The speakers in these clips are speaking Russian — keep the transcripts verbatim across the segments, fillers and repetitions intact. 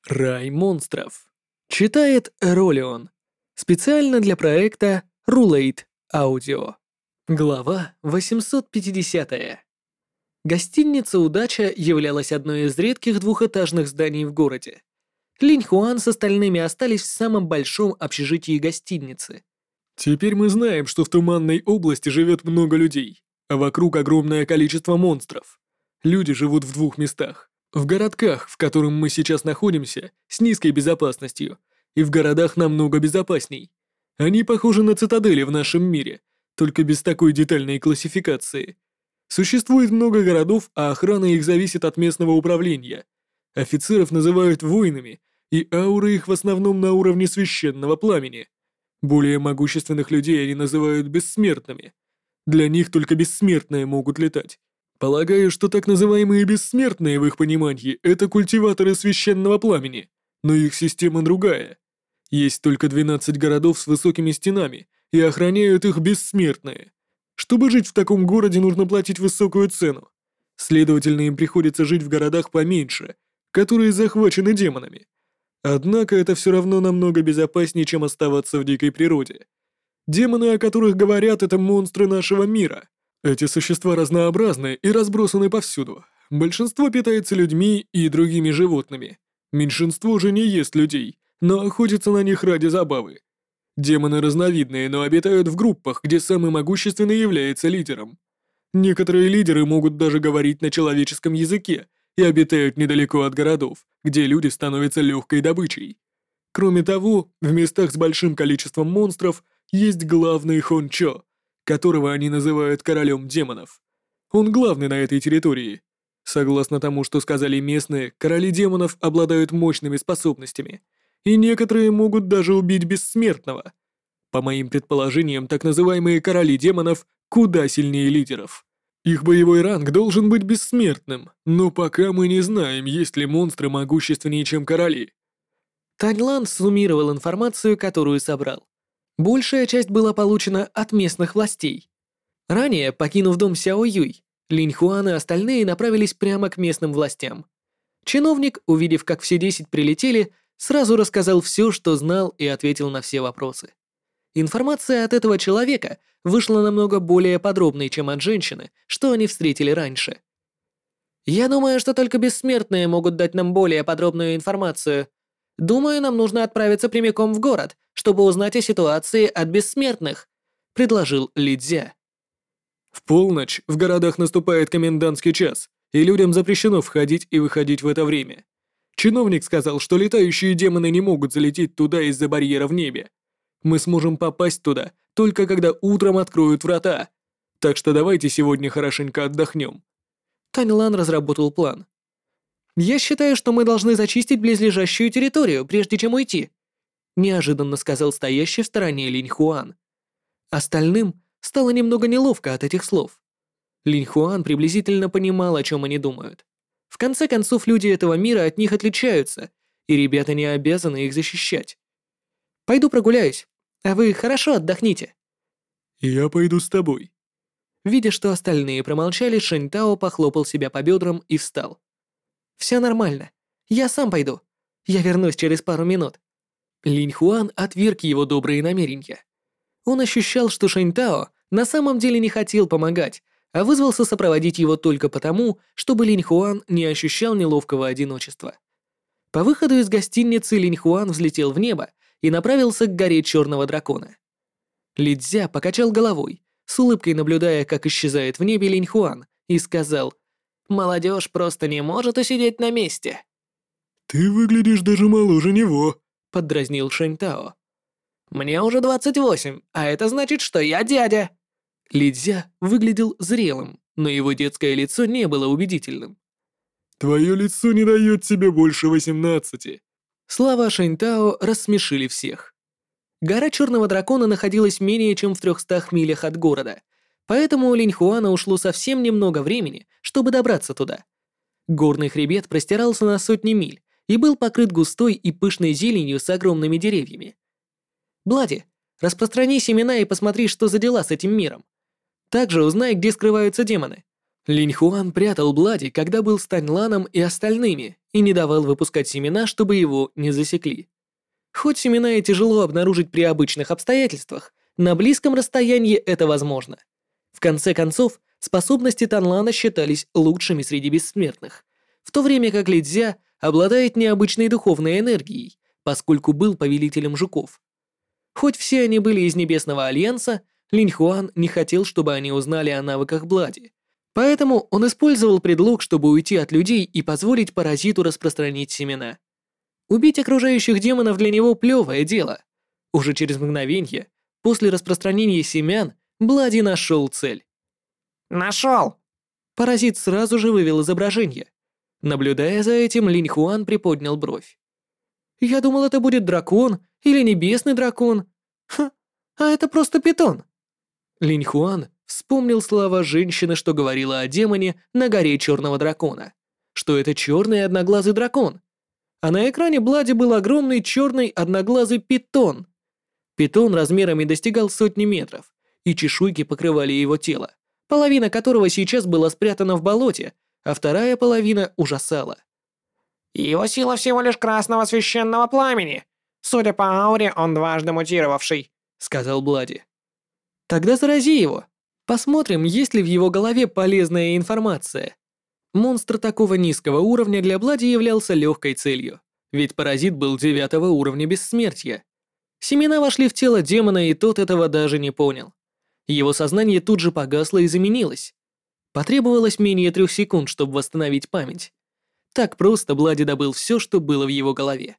Рай монстров. Читает Ролион. Специально для проекта Rulate Audio. Глава восемьсот пятидесятая. Гостиница «Удача» являлась одной из редких двухэтажных зданий в городе. Линь Хуан с остальными остались в самом большом общежитии гостиницы. Теперь мы знаем, что в Туманной области живет много людей, а вокруг огромное количество монстров. Люди живут в двух местах. В городках, в котором мы сейчас находимся, с низкой безопасностью, и в городах намного безопасней. Они похожи на цитадели в нашем мире, только без такой детальной классификации. Существует много городов, а охрана их зависит от местного управления. Офицеров называют воинами, и ауры их в основном на уровне священного пламени. Более могущественных людей они называют бессмертными. Для них только бессмертные могут летать. Полагаю, что так называемые бессмертные в их понимании — это культиваторы священного пламени, но их система другая. Есть только двенадцать городов с высокими стенами, и охраняют их бессмертные. Чтобы жить в таком городе, нужно платить высокую цену. Следовательно, им приходится жить в городах поменьше, которые захвачены демонами. Однако это все равно намного безопаснее, чем оставаться в дикой природе. Демоны, о которых говорят, это монстры нашего мира. Эти существа разнообразны и разбросаны повсюду. Большинство питается людьми и другими животными. Меньшинство же не ест людей, но охотится на них ради забавы. Демоны разновидные, но обитают в группах, где самый могущественный является лидером. Некоторые лидеры могут даже говорить на человеческом языке и обитают недалеко от городов, где люди становятся легкой добычей. Кроме того, в местах с большим количеством монстров есть главный Хончо, которого они называют королем демонов. Он главный на этой территории. Согласно тому, что сказали местные, короли демонов обладают мощными способностями, и некоторые могут даже убить бессмертного. По моим предположениям, так называемые короли демонов куда сильнее лидеров. Их боевой ранг должен быть бессмертным, но пока мы не знаем, есть ли монстры могущественнее, чем короли. Таньлан суммировал информацию, которую собрал. Большая часть была получена от местных властей. Ранее, покинув дом Сяо Юй, Линь Хуан и остальные направились прямо к местным властям. Чиновник, увидев, как все десять прилетели, сразу рассказал все, что знал, и ответил на все вопросы. Информация от этого человека вышла намного более подробной, чем от женщины, что они встретили раньше. «Я думаю, что только бессмертные могут дать нам более подробную информацию. Думаю, нам нужно отправиться прямиком в город, чтобы узнать о ситуации от бессмертных», — предложил Ли Цзя. В полночь в городах наступает комендантский час, и людям запрещено входить и выходить в это время. Чиновник сказал, что летающие демоны не могут залететь туда из-за барьера в небе. Мы сможем попасть туда, только когда утром откроют врата. Так что давайте сегодня хорошенько отдохнем. Таньлан разработал план. «Я считаю, что мы должны зачистить близлежащую территорию, прежде чем уйти», неожиданно сказал стоящий в стороне Линь Хуан. Остальным стало немного неловко от этих слов. Линь Хуан приблизительно понимал, о чем они думают. В конце концов, люди этого мира от них отличаются, и ребята не обязаны их защищать. «Пойду прогуляюсь, а вы хорошо отдохните». «Я пойду с тобой». Видя, что остальные промолчали, Шэнь Тао похлопал себя по бедрам и встал. «Все нормально. Я сам пойду. Я вернусь через пару минут». Линь Хуан отверг его добрые намерения. Он ощущал, что Шэнь Тао на самом деле не хотел помогать, а вызвался сопроводить его только потому, чтобы Линь Хуан не ощущал неловкого одиночества. По выходу из гостиницы Линь Хуан взлетел в небо и направился к горе Черного Дракона. Ли Цзя покачал головой, с улыбкой наблюдая, как исчезает в небе Линь Хуан, и сказал: «Молодежь просто не может усидеть на месте». «Ты выглядишь даже моложе него», — поддразнил Шэнь Тао. «Мне уже двадцать восемь, а это значит, что я дядя». Ли Цзя выглядел зрелым, но его детское лицо не было убедительным. «Твое лицо не дает тебе больше восемнадцати». Слова Шэнь Тао рассмешили всех. Гора Черного Дракона находилась менее чем в трехстах милях от города, поэтому у Линь Хуана ушло совсем немного времени, чтобы добраться туда. Горный хребет простирался на сотни миль и был покрыт густой и пышной зеленью с огромными деревьями. «Блади, распространи семена и посмотри, что за дела с этим миром. Также узнай, где скрываются демоны. Линь Хуан прятал Блади, когда был с Таньланом и остальными, и не давал выпускать семена, чтобы его не засекли. Хоть семена и тяжело обнаружить при обычных обстоятельствах, на близком расстоянии это возможно. В конце концов, способности Танлана считались лучшими среди бессмертных, в то время как Лидзя обладает необычной духовной энергией, поскольку был повелителем жуков. Хоть все они были из Небесного Альянса, Линь Хуан не хотел, чтобы они узнали о навыках Блади, поэтому он использовал предлог, чтобы уйти от людей и позволить паразиту распространить семена. Убить окружающих демонов для него плевое дело. Уже через мгновенье, после распространения семян, Блади нашел цель. Нашел! Паразит сразу же вывел изображение. Наблюдая за этим, Линь Хуан приподнял бровь. «Я думал, это будет дракон или небесный дракон. Ха, а это просто питон». Линь Хуан вспомнил слова женщины, что говорила о демоне на горе Черного Дракона, что это черный одноглазый дракон. А на экране Блади был огромный черный одноглазый питон. Питон размерами достигал сотни метров, и чешуйки покрывали его тело, половина которого сейчас была спрятана в болоте, а вторая половина ужасала. Его сила всего лишь красного священного пламени. Судя по ауре, он дважды мутировавший, сказал Блади. Тогда зарази его. Посмотрим, есть ли в его голове полезная информация. Монстр такого низкого уровня для Блади являлся легкой целью, ведь паразит был девятого уровня бессмертия. Семена вошли в тело демона, и тот этого даже не понял. Его сознание тут же погасло и заменилось. Потребовалось менее трех секунд, чтобы восстановить память. Так просто Блади добыл все, что было в его голове.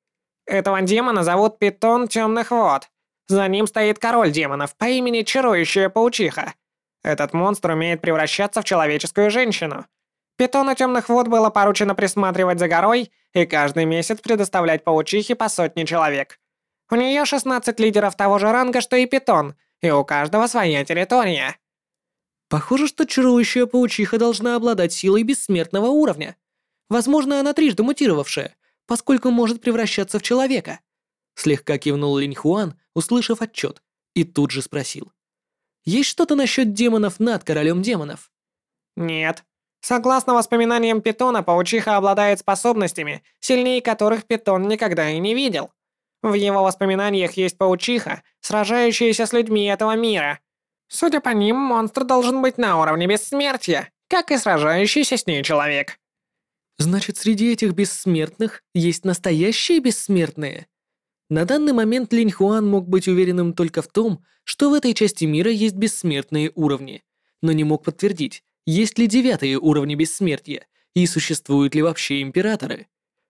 Этого демона зовут Питон Темных Вод. За ним стоит король демонов по имени Чарующая Паучиха. Этот монстр умеет превращаться в человеческую женщину. Питону Темных Вод было поручено присматривать за горой и каждый месяц предоставлять паучихе по сотне человек. У нее шестнадцать лидеров того же ранга, что и Питон, и у каждого своя территория. Похоже, что чарующая паучиха должна обладать силой бессмертного уровня. Возможно, она трижды мутировавшая, поскольку может превращаться в человека. Слегка кивнул Линь Хуан, услышав отчет, и тут же спросил. Есть что-то насчет демонов над королем демонов? Нет. Согласно воспоминаниям Питона, паучиха обладает способностями, сильнее которых Питон никогда и не видел. В его воспоминаниях есть паучиха, сражающаяся с людьми этого мира. Судя по ним, монстр должен быть на уровне бессмертия, как и сражающийся с ней человек. Значит, среди этих бессмертных есть настоящие бессмертные? На данный момент Линь Хуан мог быть уверенным только в том, что в этой части мира есть бессмертные уровни, но не мог подтвердить, есть ли девятые уровни бессмертия и существуют ли вообще императоры.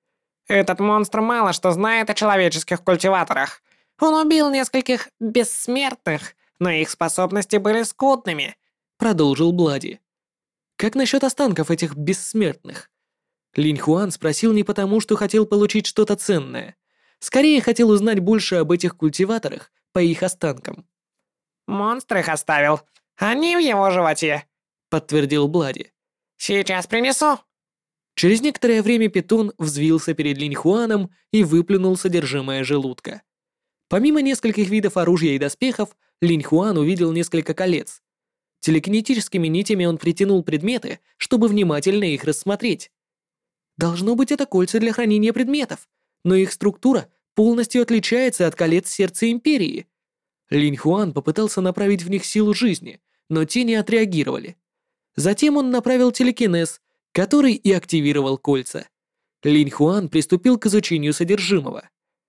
Этот монстр мало что знает о человеческих культиваторах. Он убил нескольких бессмертных, но их способности были скудными, продолжил Блади. Как насчет останков этих бессмертных? Линь Хуан спросил не потому, что хотел получить что-то ценное. Скорее хотел узнать больше об этих культиваторах по их останкам. «Монстр их оставил. Они в его животе», — подтвердил Блади. «Сейчас принесу». Через некоторое время питон взвился перед Линь Хуаном и выплюнул содержимое желудка. Помимо нескольких видов оружия и доспехов, Линь Хуан увидел несколько колец. Телекинетическими нитями он притянул предметы, чтобы внимательно их рассмотреть. Должно быть, это кольца для хранения предметов, но их структура полностью отличается от колец сердца Империи. Линь Хуан попытался направить в них силу жизни, но те не отреагировали. Затем он направил телекинез, который и активировал кольца. Линь Хуан приступил к изучению содержимого.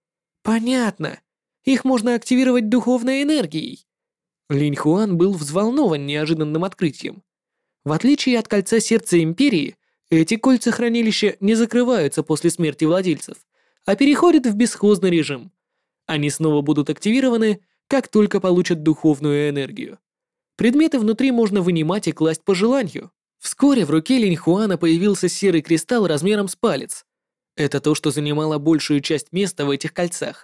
Понятно. Их можно активировать духовной энергией. Линь Хуан был взволнован неожиданным открытием. В отличие от кольца сердца Империи, эти кольца хранилища не закрываются после смерти владельцев, а переходят в бесхозный режим. Они снова будут активированы, как только получат духовную энергию. Предметы внутри можно вынимать и класть по желанию. Вскоре в руке Линь Хуана появился серый кристалл размером с палец. Это то, что занимало большую часть места в этих кольцах.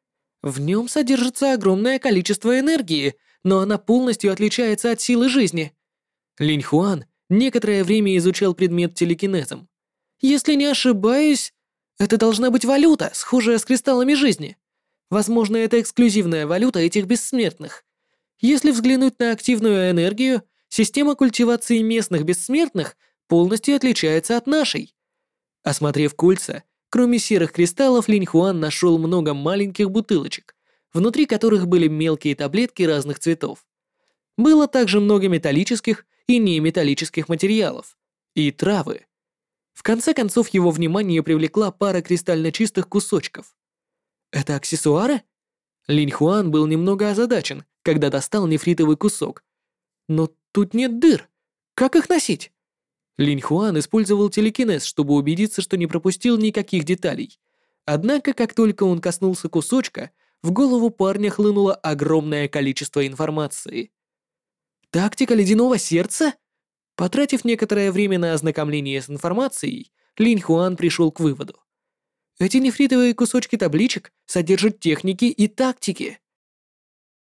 В нем содержится огромное количество энергии, но она полностью отличается от силы жизни. Линь Хуан некоторое время изучал предмет телекинезом. Если не ошибаюсь, это должна быть валюта, схожая с кристаллами жизни. Возможно, это эксклюзивная валюта этих бессмертных. Если взглянуть на активную энергию, Система культивации местных бессмертных полностью отличается от нашей. Осмотрев кольца, кроме серых кристаллов, Линь Хуан нашел много маленьких бутылочек, внутри которых были мелкие таблетки разных цветов. Было также много металлических и неметаллических материалов и травы. В конце концов его внимание привлекла пара кристально чистых кусочков. Это аксессуары? Линь Хуан был немного озадачен, когда достал нефритовый кусок. Но тут нет дыр. Как их носить? Линь Хуан использовал телекинез, чтобы убедиться, что не пропустил никаких деталей. Однако, как только он коснулся кусочка, в голову парня хлынуло огромное количество информации. Тактика ледяного сердца? Потратив некоторое время на ознакомление с информацией, Линь Хуан пришел к выводу. Эти нефритовые кусочки табличек содержат техники и тактики.